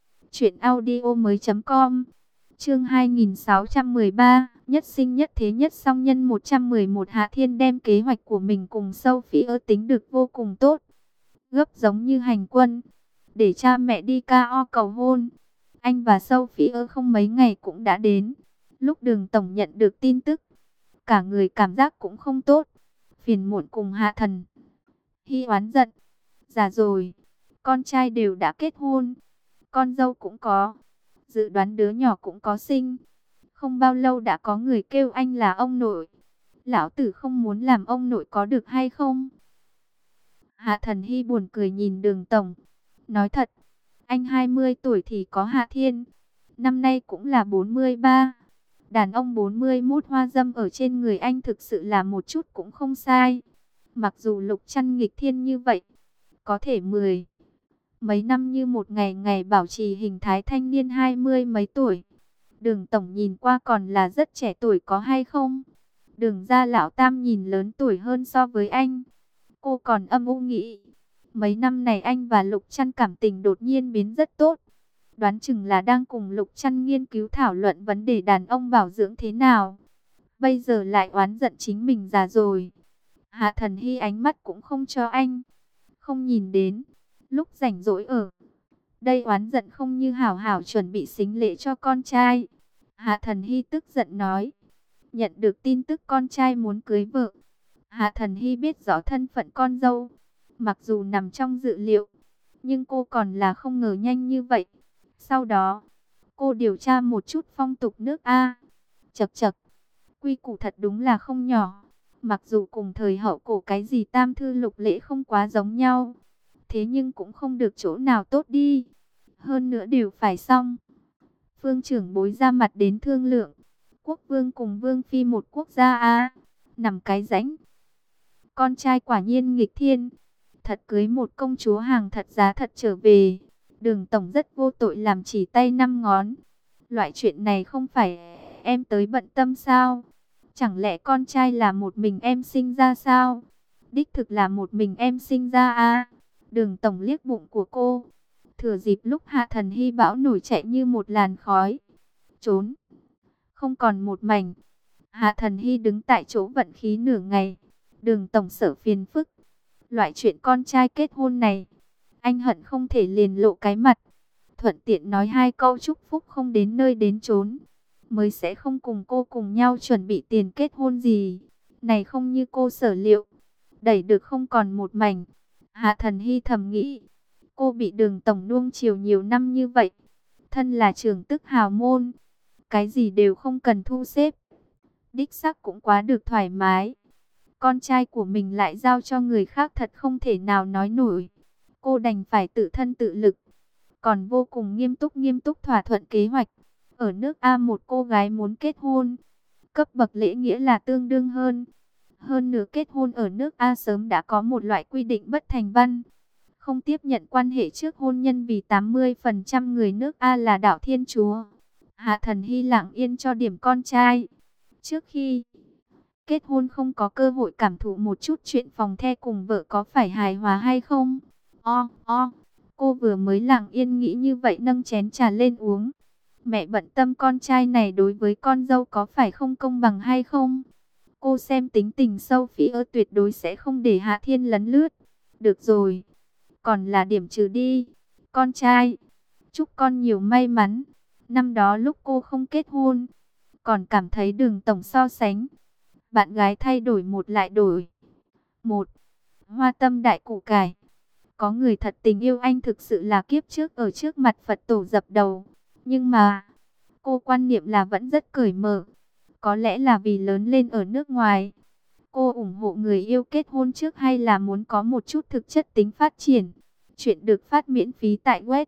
truyệnaudiomoi.com. Chương 2613, nhất sinh nhất thế nhất song nhân 111. Hạ Thiên đem kế hoạch của mình cùng Sophie tính được vô cùng tốt. Gấp giống như hành quân, để cha mẹ đi KO cầu hôn. Anh và Sophie không mấy ngày cũng đã đến. Lúc Đường tổng nhận được tin tức, cả người cảm giác cũng không tốt. Phiền muộn cùng Hạ Thần Hy oán giận. Già rồi, con trai đều đã kết hôn, con dâu cũng có, dự đoán đứa nhỏ cũng có sinh. Không bao lâu đã có người kêu anh là ông nội. Lão tử không muốn làm ông nội có được hay không? Hạ Thần Hy buồn cười nhìn Đường tổng. Nói thật, anh 20 tuổi thì có Hạ Thiên. Năm nay cũng là 43. Đàn ông 41 hoa dâm ở trên người anh thực sự là một chút cũng không sai. Mặc dù Lục Trăn nghịch thiên như vậy, có thể mấy năm như một ngày ngày bảo trì hình thái thanh niên 20 mấy tuổi. Đường tổng nhìn qua còn là rất trẻ tuổi có hay không? Đường gia lão tam nhìn lớn tuổi hơn so với anh. Cô còn âm u nghĩ, mấy năm này anh và Lục Trăn cảm tình đột nhiên biến rất tốt. Đoán chừng là đang cùng Lục Trăn nghiên cứu thảo luận vấn đề đàn ông bảo dưỡng thế nào. Bây giờ lại oán giận chính mình già rồi. Hạ Thần Hy ánh mắt cũng không cho anh. Không nhìn đến. Lúc rảnh rỗi ở đây oán giận không như hảo hảo chuẩn bị sính lễ cho con trai. Hạ Thần Hy tức giận nói. Nhận được tin tức con trai muốn cưới vợ. Hạ Thần Hy biết rõ thân phận con dâu. Mặc dù nằm trong dự liệu, nhưng cô còn là không ngờ nhanh như vậy. Sau đó, cô điều tra một chút phong tục nước A. Chậc chậc, quy củ thật đúng là không nhỏ. Mặc dù cùng thời hậu cổ cái gì tam thư lục lễ không quá giống nhau, thế nhưng cũng không được chỗ nào tốt đi. Hơn nữa đều phải xong. Phương trưởng bối ra mặt đến thương lượng. Quốc vương cùng vương phi một quốc gia A. Nằm cái rãnh. Con trai quả nhiên nghịch thiên. Thật cưới một công chúa hàng thật giá thật trở về. Đường tổng rất vô tội làm chỉ tay 5 ngón. Loại chuyện này không phải em tới bận tâm sao? Chẳng lẽ con trai là một mình em sinh ra sao? Đích thực là một mình em sinh ra à? Đường tổng liếc bụng của cô. Thừa dịp lúc Hạ Thần Hy bão nổi chạy như một làn khói. Trốn. Không còn một mảnh. Hạ Thần Hy đứng tại chỗ vận khí nửa ngày. Đường tổng sở phiền phức. Loại chuyện con trai kết hôn này, anh hận không thể liền lộ cái mặt. Thuận tiện nói 2 câu chúc phúc không đến nơi đến chốn. Mới sẽ không cùng cô cùng nhau chuẩn bị tiền kết hôn gì. Này không như cô sở liệu. Đẩy được không còn một mảnh. Hạ Thần Hy thầm nghĩ. Cô bị đường tổng nuông chiều nhiều năm như vậy. Thân là trưởng tức hào môn. Cái gì đều không cần thu xếp. Đích xác cũng quá được thoải mái. Con trai của mình lại giao cho người khác thật không thể nào nói nổi. Cô đành phải tự thân tự lực. Còn vô cùng nghiêm túc thỏa thuận kế hoạch. Ở nước A một cô gái muốn kết hôn. Cấp bậc lễ nghĩa là tương đương hơn. Hơn nữa kết hôn ở nước A sớm đã có một loại quy định bất thành văn. Không tiếp nhận quan hệ trước hôn nhân vì 80% người nước A là đạo Thiên Chúa. Hạ Thần Hy lặng yên cho điểm con trai. Trước khi kết hôn không có cơ hội cảm thụ một chút chuyện phòng the cùng vợ có phải hài hòa hay không. Cô vừa mới lặng yên nghĩ như vậy nâng chén trà lên uống. Mẹ bận tâm con trai này đối với con dâu có phải không công bằng hay không. Cô xem tính tình Sophie tuyệt đối sẽ không để Hạ Thiên lấn lướt. Được rồi, còn là điểm trừ đi. Con trai, chúc con nhiều may mắn. Năm đó lúc cô không kết hôn, còn cảm thấy Đường tổng so sánh bạn gái thay đổi một lại đổi một. Hoa tâm đại củ cải. Có người thật tình yêu anh thực sự là kiếp trước ở trước mặt Phật tổ dập đầu. Nhưng mà cô quan niệm là vẫn rất cởi mở. Có lẽ là vì lớn lên ở nước ngoài. Cô ủng hộ người yêu kết hôn trước hay là muốn có một chút thực chất tính phát triển. Chuyện được phát miễn phí tại web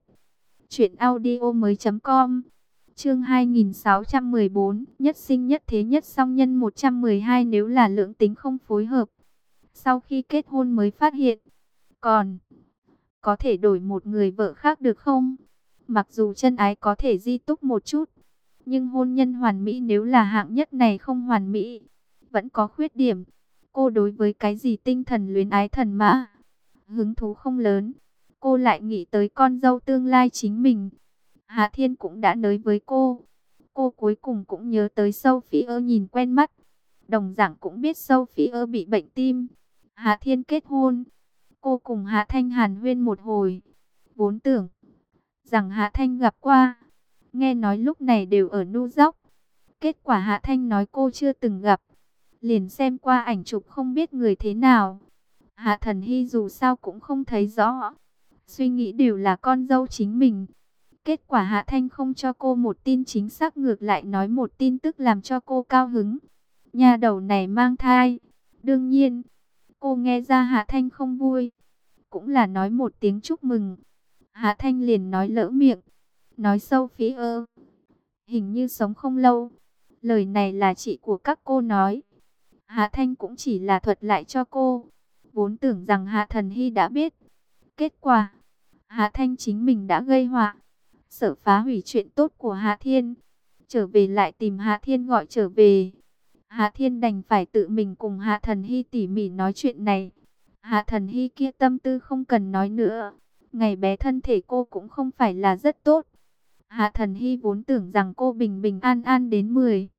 truyệnaudiomoi.com. Chương 2614, nhất sinh nhất thế nhất song nhân 112 nếu là lưỡng tính không phối hợp. Sau khi kết hôn mới phát hiện, còn có thể đổi một người vợ khác được không? Mặc dù chân ái có thể di túc một chút, nhưng hôn nhân hoàn mỹ nếu là hạng nhất này không hoàn mỹ, vẫn có khuyết điểm. Cô đối với cái gì tinh thần luyến ái thần mã, hứng thú không lớn. Cô lại nghĩ tới con dâu tương lai chính mình. Hạ Thiên cũng đã nói với cô. Cô cuối cùng cũng nhớ tới Sophie nhìn quen mắt. Đồng dạng cũng biết Sophie bị bệnh tim. Hạ Thiên kết hôn. Cô cùng Hạ Thanh hàn huyên một hồi. Vốn tưởng rằng Hạ Thanh gặp qua. Nghe nói lúc này đều ở New York. Kết quả Hạ Thanh nói cô chưa từng gặp. Liền xem qua ảnh chụp không biết người thế nào. Hạ Thần Hy dù sao cũng không thấy rõ. Suy nghĩ đều là con dâu chính mình. Kết quả Hạ Thanh không cho cô một tin chính xác, ngược lại nói một tin tức làm cho cô cao hứng. Nhà đầu này mang thai. Đương nhiên, cô nghe ra Hạ Thanh không vui. Cũng là nói một tiếng chúc mừng. Hạ Thanh liền nói lỡ miệng. Nói Sophie hình như sống không lâu. Lời này là chị của các cô nói. Hạ Thanh cũng chỉ là thuật lại cho cô. Vốn tưởng rằng Hạ Thần Hy đã biết. Kết quả, Hạ Thanh chính mình đã gây họa. Sợ phá hủy chuyện tốt của Hạ Thiên. Trở về lại tìm Hạ Thiên gọi trở về. Hạ Thiên đành phải tự mình cùng Hạ Thần Hy tỉ mỉ nói chuyện này. Hạ Thần Hy kia tâm tư không cần nói nữa. Ngày bé thân thể cô cũng không phải là rất tốt. Hạ Thần Hy vốn tưởng rằng cô bình bình an an đến 10